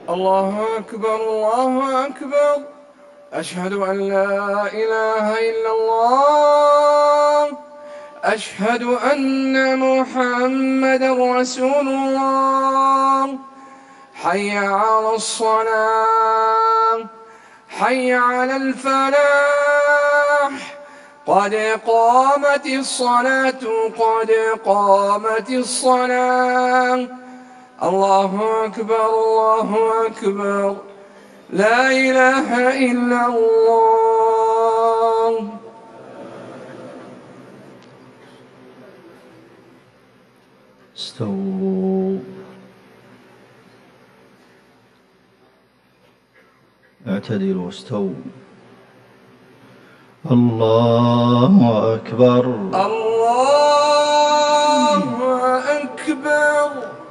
الله أكبر الله أكبر. أشهد أن لا إله إلا الله. أشهد أن محمدًا رسول الله. حي على الصلاة، حي على الفلاح، قد قامت الصلاة، قد قامت الصلاة. الله أكبر الله أكبر. لا إله إلا الله. استووا، اعتدلوا، استووا. الله أكبر الله أكبر.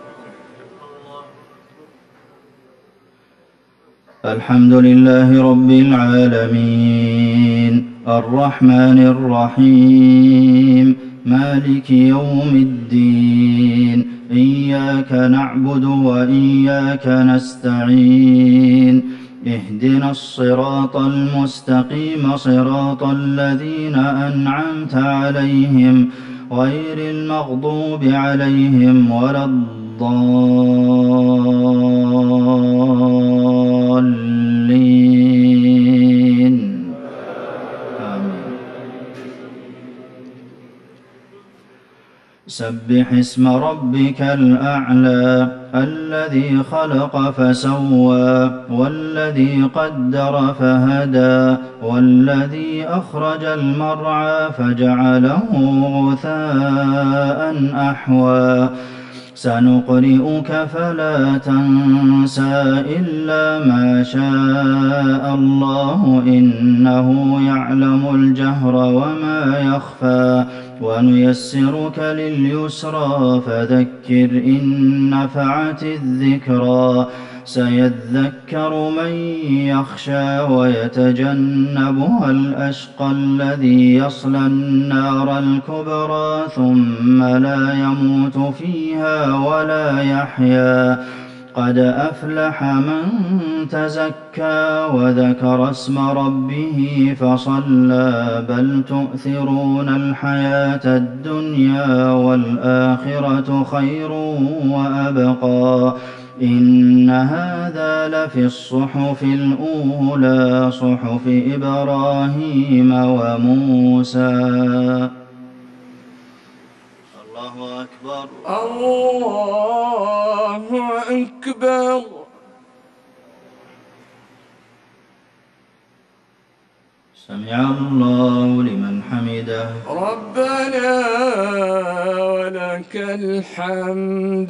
الحمد لله رب العالمين الرحمن الرحيم مالك يوم الدين إياك نعبد وإياك نستعين اهدنا الصراط المستقيم صراط الذين أنعمت عليهم غير المغضوب عليهم ولا الضالين آمين. سبح اسم ربك الأعلى الذي خلق فسوى والذي قدر فهدى والذي أخرج المرعى فجعله غثاء أحوى سنقرئك فلا تنسى إلا ما شاء الله إنه يعلم الجهر وما يخفى ونيسرك لليسرى فذكر إن نفعت الذكرى سيذكر من يخشى ويتجنبها الأشقى الذي يصلى النار الكبرى ثم لا يموت فيها ولا يحيا قد أفلح من تزكى وذكر اسم ربه فصلى بل تؤثرون الحياة الدنيا والآخرة خير وأبقى إن هذا لفي الصحف الأولى صحف إبراهيم وموسى. الله أكبر الله أكبر. سمع الله لمن حمده ربنا ولك الحمد.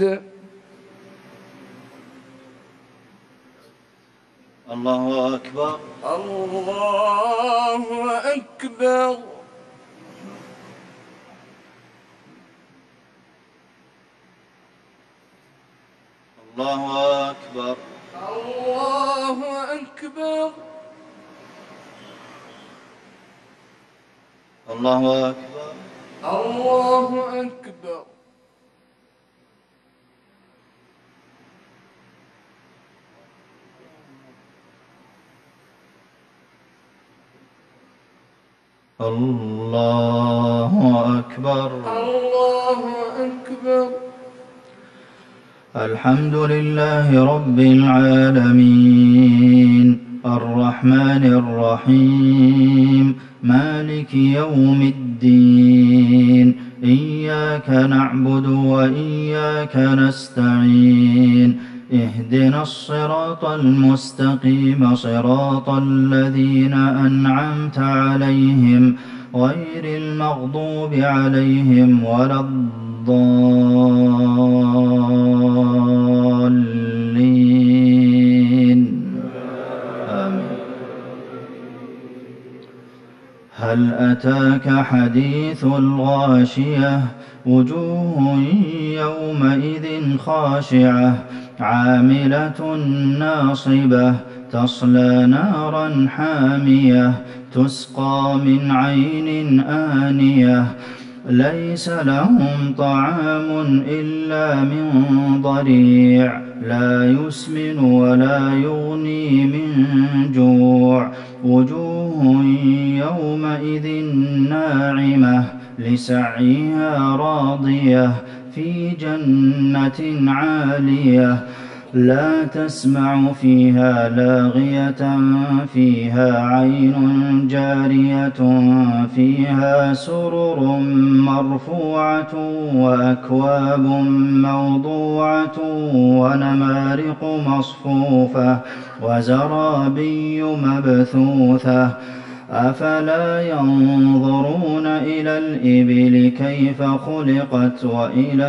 الله أكبر الله أكبر. الله أكبر الله أكبر. الله أكبر الله أكبر. الله أكبر الله أكبر. الحمد لله رب العالمين الرحمن الرحيم مالك يوم الدين إياك نعبد وإياك نستعين اهدنا الصراط المستقيم صراط الذين أنعمت عليهم غير المغضوب عليهم ولا الضالين آمين. هل أتاك حديث الغاشية وجوه يومئذ خاشعة عاملة ناصبة تصلى نارا حامية تسقى من عين آنية ليس لهم طعام إلا من ضريع لا يسمن ولا يغني من جوع وجوه يومئذ ناعمة لسعيها راضية في جنة عالية لا تسمع فيها لاغية فيها عين جارية فيها سرر مرفوعة وأكواب موضوعة ونمارق مصفوفة وزرابي مبثوثة أفلا ينظرون إلى الإبل كيف خلقت وإلى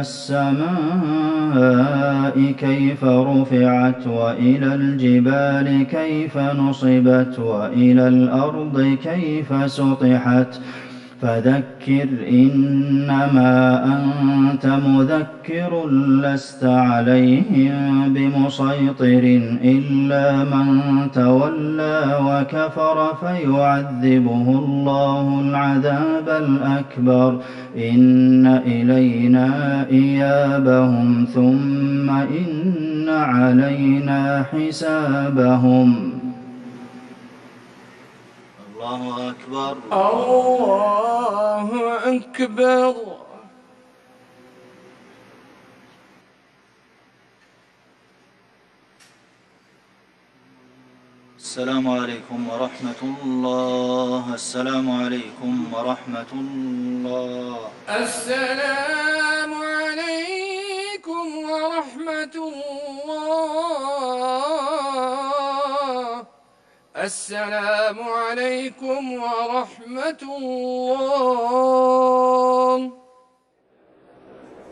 السماء كيف رفعت وإلى الجبال كيف نصبت وإلى الأرض كيف سطحت فذكر إنما أنت مذكر لست عليهم بمسيطر إلا من تولى وكفر فيعذبه الله العذاب الأكبر إن إلينا إيابهم ثم إن علينا حسابهم. الله أكبر. الله أكبر. السلام عليكم ورحمة الله. السلام عليكم ورحمة الله. السلام عليكم ورحمة الله. السلام عليكم ورحمة الله.